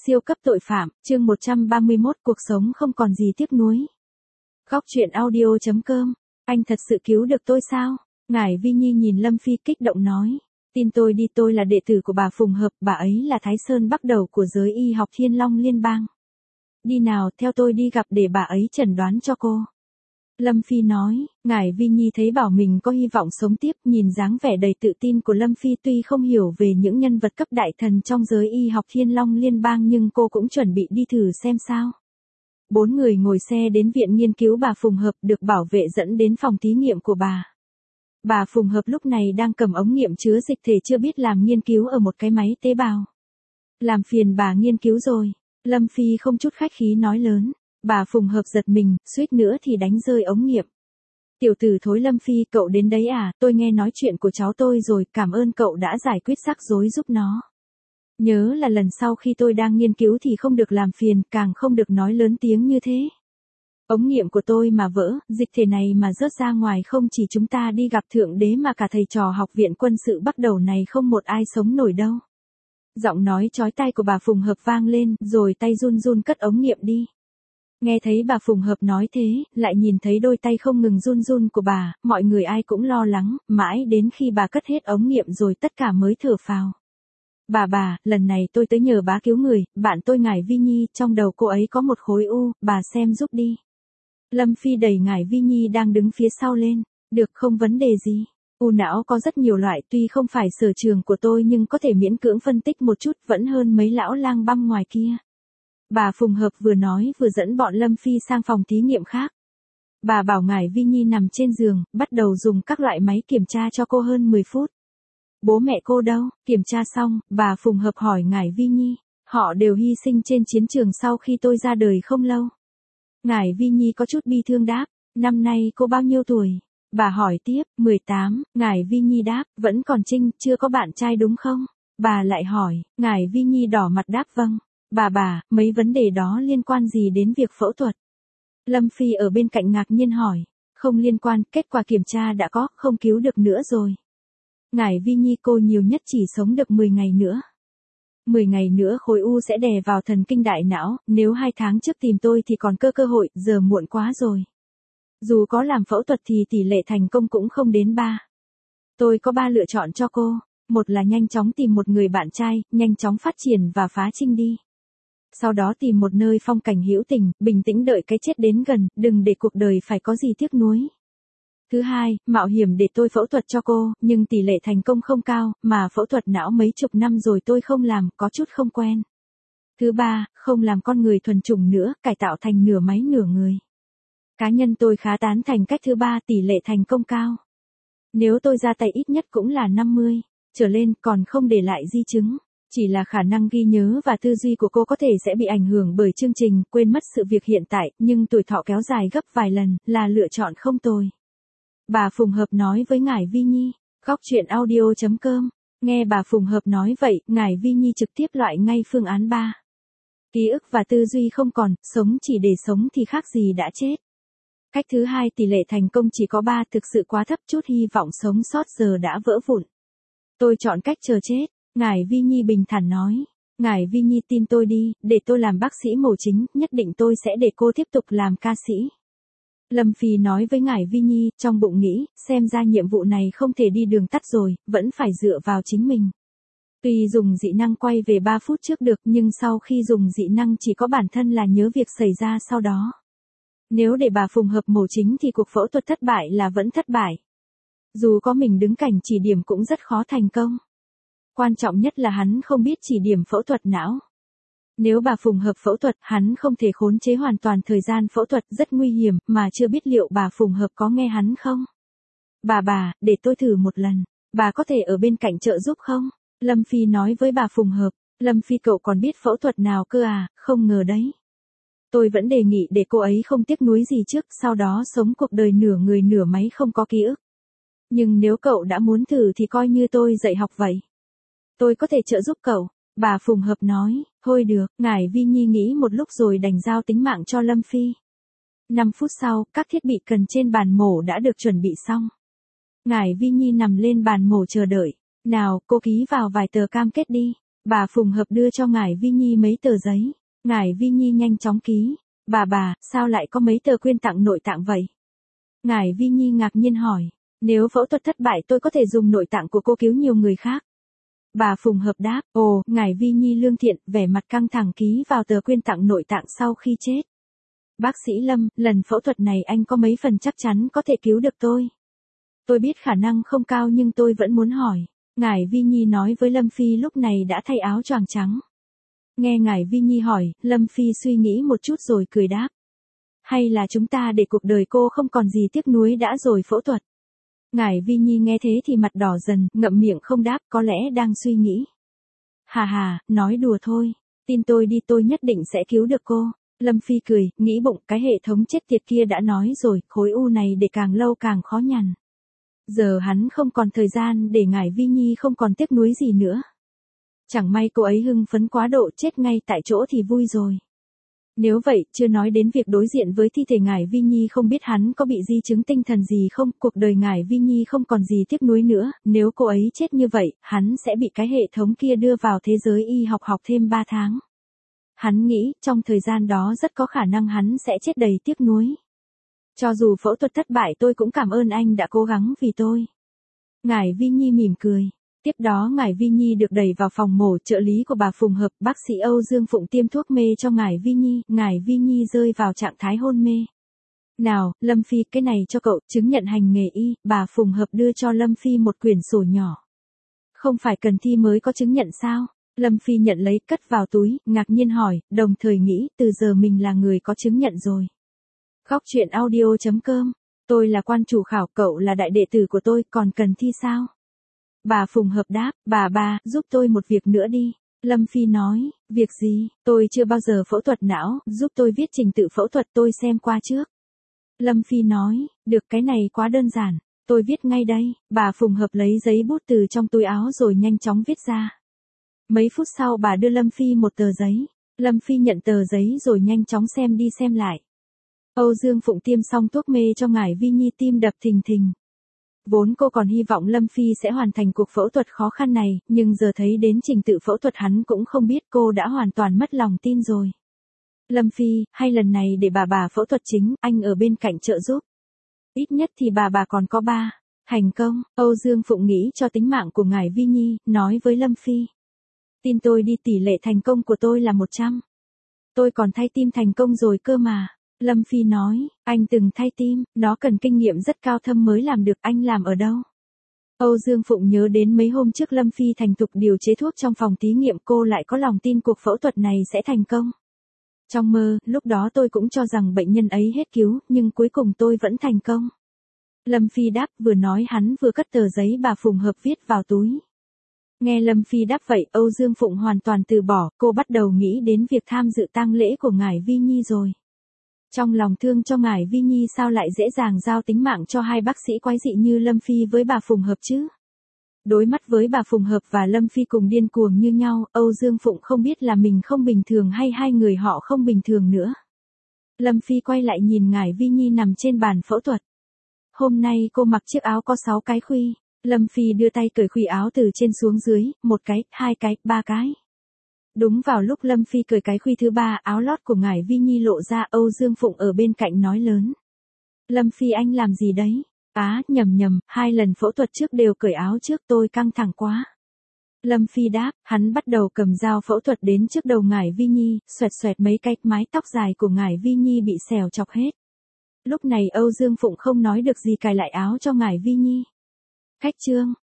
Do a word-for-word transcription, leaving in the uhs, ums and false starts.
Siêu cấp tội phạm, chương một trăm ba mươi mốt, cuộc sống không còn gì tiếc nuối. Góc truyện audio chấm com, anh thật sự cứu được tôi sao? Ngải Vi Nhi nhìn Lâm Phi kích động nói. Tin tôi đi, tôi là đệ tử của bà Phùng Hợp, bà ấy là Thái Sơn bắt đầu của giới y học Thiên Long Liên bang. Đi nào, theo tôi đi gặp để bà ấy chẩn đoán cho cô. Lâm Phi nói. Ngải Vi Nhi thấy bảo mình có hy vọng sống tiếp, nhìn dáng vẻ đầy tự tin của Lâm Phi, tuy không hiểu về những nhân vật cấp đại thần trong giới y học Thiên Long Liên bang nhưng cô cũng chuẩn bị đi thử xem sao. Bốn người ngồi xe đến viện nghiên cứu bà Phùng Hợp, được bảo vệ dẫn đến phòng thí nghiệm của bà. Bà Phùng Hợp lúc này đang cầm ống nghiệm chứa dịch thể chưa biết làm nghiên cứu ở một cái máy tế bào. Làm phiền bà nghiên cứu rồi. Lâm Phi không chút khách khí nói lớn. Bà Phùng Hợp giật mình, suýt nữa thì đánh rơi ống nghiệm. Tiểu tử thối Lâm Phi, cậu đến đấy à? Tôi nghe nói chuyện của cháu tôi rồi, cảm ơn cậu đã giải quyết rắc rối giúp nó. Nhớ là lần sau khi tôi đang nghiên cứu thì không được làm phiền, càng không được nói lớn tiếng như thế. Ống nghiệm của tôi mà vỡ, dịch thể này mà rớt ra ngoài, không chỉ chúng ta đi gặp thượng đế mà cả thầy trò học viện quân sự bắt đầu này không một ai sống nổi đâu. Giọng nói chói tai của bà Phùng Hợp vang lên, rồi tay run run cất ống nghiệm đi. Nghe thấy bà Phùng Hợp nói thế, lại nhìn thấy đôi tay không ngừng run run của bà, mọi người ai cũng lo lắng, mãi đến khi bà cất hết ống nghiệm rồi tất cả mới thở phào. Bà bà, lần này tôi tới nhờ bá cứu người, bạn tôi Ngải Vi Nhi, trong đầu cô ấy có một khối u, bà xem giúp đi. Lâm Phi đẩy Ngải Vi Nhi đang đứng phía sau lên. Được, không vấn đề gì. U não có rất nhiều loại, tuy không phải sở trường của tôi nhưng có thể miễn cưỡng phân tích một chút, vẫn hơn mấy lão lang băm ngoài kia. Bà Phùng Hợp vừa nói vừa dẫn bọn Lâm Phi sang phòng thí nghiệm khác. Bà bảo Ngải Vi Nhi nằm trên giường, bắt đầu dùng các loại máy kiểm tra cho cô hơn mười phút. Bố mẹ cô đâu? Kiểm tra xong, bà Phùng Hợp hỏi Ngải Vi Nhi. Họ đều hy sinh trên chiến trường sau khi tôi ra đời không lâu. Ngải Vi Nhi có chút bi thương đáp. Năm nay cô bao nhiêu tuổi? Bà hỏi tiếp. mười tám, Ngải Vi Nhi đáp. Vẫn còn trinh, chưa có bạn trai đúng không? Bà lại hỏi. Ngải Vi Nhi đỏ mặt đáp vâng. Bà bà, mấy vấn đề đó liên quan gì đến việc phẫu thuật? Lâm Phi ở bên cạnh ngạc nhiên hỏi. Không liên quan, kết quả kiểm tra đã có, không cứu được nữa rồi. Ngải Vi Nhi, cô nhiều nhất chỉ sống được mười ngày nữa. mười ngày nữa khối u sẽ đè vào thần kinh đại não, nếu hai tháng trước tìm tôi thì còn cơ cơ hội, giờ muộn quá rồi. Dù có làm phẫu thuật thì tỷ lệ thành công cũng không đến ba. Tôi có ba lựa chọn cho cô. Một là nhanh chóng tìm một người bạn trai, nhanh chóng phát triển và phá trinh đi. Sau đó tìm một nơi phong cảnh hữu tình, bình tĩnh đợi cái chết đến gần, đừng để cuộc đời phải có gì tiếc nuối. Thứ hai, mạo hiểm để tôi phẫu thuật cho cô, nhưng tỷ lệ thành công không cao, mà phẫu thuật não mấy chục năm rồi tôi không làm, có chút không quen. Thứ ba, không làm con người thuần chủng nữa, cải tạo thành nửa máy nửa người. Cá nhân tôi khá tán thành cách thứ ba, tỷ lệ thành công cao. Nếu tôi ra tay ít nhất cũng là năm mươi trở lên, còn không để lại di chứng. Chỉ là khả năng ghi nhớ và tư duy của cô có thể sẽ bị ảnh hưởng bởi chương trình, quên mất sự việc hiện tại, nhưng tuổi thọ kéo dài gấp vài lần, là lựa chọn không tồi. Bà Phùng Hợp nói với Ngải Vi Nhi. Góc truyện audio chấm com. Nghe bà Phùng Hợp nói vậy, Ngải Vi Nhi trực tiếp loại ngay phương án ba. Ký ức và tư duy không còn, sống chỉ để sống thì khác gì đã chết. Cách thứ hai, tỷ lệ thành công chỉ có ba, thực sự quá thấp, chút hy vọng sống sót giờ đã vỡ vụn. Tôi chọn cách chờ chết. Ngải Vi Nhi bình thản nói. Ngải Vi Nhi, tin tôi đi, để tôi làm bác sĩ mổ chính, nhất định tôi sẽ để cô tiếp tục làm ca sĩ. Lâm Phi nói với Ngải Vi Nhi, trong bụng nghĩ, xem ra nhiệm vụ này không thể đi đường tắt rồi, vẫn phải dựa vào chính mình. Tuy dùng dị năng quay về ba phút trước được, nhưng sau khi dùng dị năng chỉ có bản thân là nhớ việc xảy ra sau đó. Nếu để bà Phùng Hợp mổ chính thì cuộc phẫu thuật thất bại là vẫn thất bại. Dù có mình đứng cạnh chỉ điểm cũng rất khó thành công. Quan trọng nhất là hắn không biết chỉ điểm phẫu thuật não. Nếu bà Phùng Hợp phẫu thuật, hắn không thể khống chế hoàn toàn thời gian phẫu thuật, rất nguy hiểm, mà chưa biết liệu bà Phùng Hợp có nghe hắn không? Bà bà, để tôi thử một lần, bà có thể ở bên cạnh trợ giúp không? Lâm Phi nói với bà Phùng Hợp. Lâm Phi, cậu còn biết phẫu thuật nào cơ à, không ngờ đấy. Tôi vẫn đề nghị để cô ấy không tiếc nuối gì trước, sau đó sống cuộc đời nửa người nửa máy không có ký ức. Nhưng nếu cậu đã muốn thử thì coi như tôi dạy học vậy. Tôi có thể trợ giúp cậu. Bà Phùng Hợp nói. Thôi được. Ngải Vi Nhi nghĩ một lúc rồi đành giao tính mạng cho Lâm Phi. năm phút sau, các thiết bị cần trên bàn mổ đã được chuẩn bị xong. Ngải Vi Nhi nằm lên bàn mổ chờ đợi. Nào, cô ký vào vài tờ cam kết đi. Bà Phùng Hợp đưa cho ngài Vi Nhi mấy tờ giấy. Ngài Vi Nhi nhanh chóng ký. Bà bà, sao lại có mấy tờ quyên tặng nội tạng vậy? Ngài Vi Nhi ngạc nhiên hỏi. Nếu phẫu thuật thất bại tôi có thể dùng nội tạng của cô cứu nhiều người khác. Bà Phùng Hợp đáp. Ồ, ngài Vi Nhi lương thiện, vẻ mặt căng thẳng ký vào tờ quyên tặng nội tạng sau khi chết. Bác sĩ Lâm, lần phẫu thuật này anh có mấy phần chắc chắn có thể cứu được tôi? Tôi biết khả năng không cao nhưng tôi vẫn muốn hỏi. Ngài Vi Nhi nói với Lâm Phi lúc này đã thay áo choàng trắng. Nghe ngài Vi Nhi hỏi, Lâm Phi suy nghĩ một chút rồi cười đáp. Hay là chúng ta để cuộc đời cô không còn gì tiếc nuối đã rồi phẫu thuật. Ngài Vi Nhi nghe thế thì mặt đỏ dần, ngậm miệng không đáp, có lẽ đang suy nghĩ. Hà hà, nói đùa thôi. Tin tôi đi, tôi nhất định sẽ cứu được cô. Lâm Phi cười, nghĩ bụng, cái hệ thống chết tiệt kia đã nói rồi, khối u này để càng lâu càng khó nhằn. Giờ hắn không còn thời gian để ngài Vi Nhi không còn tiếc nuối gì nữa. Chẳng may cô ấy hưng phấn quá độ chết ngay tại chỗ thì vui rồi. Nếu vậy, chưa nói đến việc đối diện với thi thể ngài Vi Nhi không biết hắn có bị di chứng tinh thần gì không, cuộc đời ngài Vi Nhi không còn gì tiếc nuối nữa, nếu cô ấy chết như vậy, hắn sẽ bị cái hệ thống kia đưa vào thế giới y học học thêm ba tháng. Hắn nghĩ, trong thời gian đó rất có khả năng hắn sẽ chết đầy tiếc nuối. Cho dù phẫu thuật thất bại tôi cũng cảm ơn anh đã cố gắng vì tôi. Ngài Vi Nhi mỉm cười. Tiếp đó ngài Vi Nhi được đẩy vào phòng mổ, trợ lý của bà Phùng Hợp, bác sĩ Âu Dương Phụng tiêm thuốc mê cho ngài Vi Nhi, ngài Vi Nhi rơi vào trạng thái hôn mê. Nào, Lâm Phi, cái này cho cậu, chứng nhận hành nghề y, bà Phùng Hợp đưa cho Lâm Phi một quyển sổ nhỏ. Không phải cần thi mới có chứng nhận sao? Lâm Phi nhận lấy, cất vào túi, ngạc nhiên hỏi, đồng thời nghĩ, từ giờ mình là người có chứng nhận rồi. Góc truyện audio chấm com, tôi là quan chủ khảo, cậu là đại đệ tử của tôi, còn cần thi sao? Bà Phùng Hợp đáp, bà bà, giúp tôi một việc nữa đi. Lâm Phi nói, việc gì, tôi chưa bao giờ phẫu thuật não, giúp tôi viết trình tự phẫu thuật tôi xem qua trước. Lâm Phi nói, được, cái này quá đơn giản, tôi viết ngay đây. Bà Phùng Hợp lấy giấy bút từ trong túi áo rồi nhanh chóng viết ra. Mấy phút sau bà đưa Lâm Phi một tờ giấy. Lâm Phi nhận tờ giấy rồi nhanh chóng xem đi xem lại. Âu Dương Phụng tiêm xong thuốc mê cho ngài Vi Nhi, tim đập thình thình. Vốn cô còn hy vọng Lâm Phi sẽ hoàn thành cuộc phẫu thuật khó khăn này, nhưng giờ thấy đến trình tự phẫu thuật hắn cũng không biết, cô đã hoàn toàn mất lòng tin rồi. Lâm Phi, hay lần này để bà bà phẫu thuật chính, anh ở bên cạnh trợ giúp. Ít nhất thì bà bà còn có ba. Thành công, Âu Dương Phụng nghĩ cho tính mạng của ngài Vi Nhi, nói với Lâm Phi. Tin tôi đi, tỷ lệ thành công của tôi là một trăm. Tôi còn thay tim thành công rồi cơ mà. Lâm Phi nói, anh từng thay tim, nó cần kinh nghiệm rất cao thâm mới làm được, anh làm ở đâu? Âu Dương Phụng nhớ đến mấy hôm trước Lâm Phi thành thục điều chế thuốc trong phòng thí nghiệm, cô lại có lòng tin cuộc phẫu thuật này sẽ thành công. Trong mơ, lúc đó tôi cũng cho rằng bệnh nhân ấy hết cứu, nhưng cuối cùng tôi vẫn thành công. Lâm Phi đáp, vừa nói hắn vừa cất tờ giấy bà Phùng Hợp viết vào túi. Nghe Lâm Phi đáp vậy, Âu Dương Phụng hoàn toàn từ bỏ, cô bắt đầu nghĩ đến việc tham dự tang lễ của ngài Vi Nhi rồi. Trong lòng thương cho ngài Vi Nhi sao lại dễ dàng giao tính mạng cho hai bác sĩ quái dị như Lâm Phi với bà Phùng Hợp chứ? Đối mắt với bà Phùng Hợp và Lâm Phi cùng điên cuồng như nhau, Âu Dương Phụng không biết là mình không bình thường hay hai người họ không bình thường nữa. Lâm Phi quay lại nhìn ngài Vi Nhi nằm trên bàn phẫu thuật. Hôm nay cô mặc chiếc áo có sáu cái khuy. Lâm Phi đưa tay cởi khuy áo từ trên xuống dưới, một cái, hai cái, ba cái. Đúng vào lúc Lâm Phi cởi cái khuy thứ ba, áo lót của ngài Vi Nhi lộ ra, Âu Dương Phụng ở bên cạnh nói lớn. Lâm Phi anh làm gì đấy? Á, nhầm nhầm, hai lần phẫu thuật trước đều cởi áo trước, tôi căng thẳng quá. Lâm Phi đáp, hắn bắt đầu cầm dao phẫu thuật đến trước đầu ngài Vi Nhi, xoẹt xoẹt mấy cái, mái tóc dài của ngài Vi Nhi bị xẻo chọc hết. Lúc này Âu Dương Phụng không nói được gì, cài lại áo cho ngài Vi Nhi. Khách trương,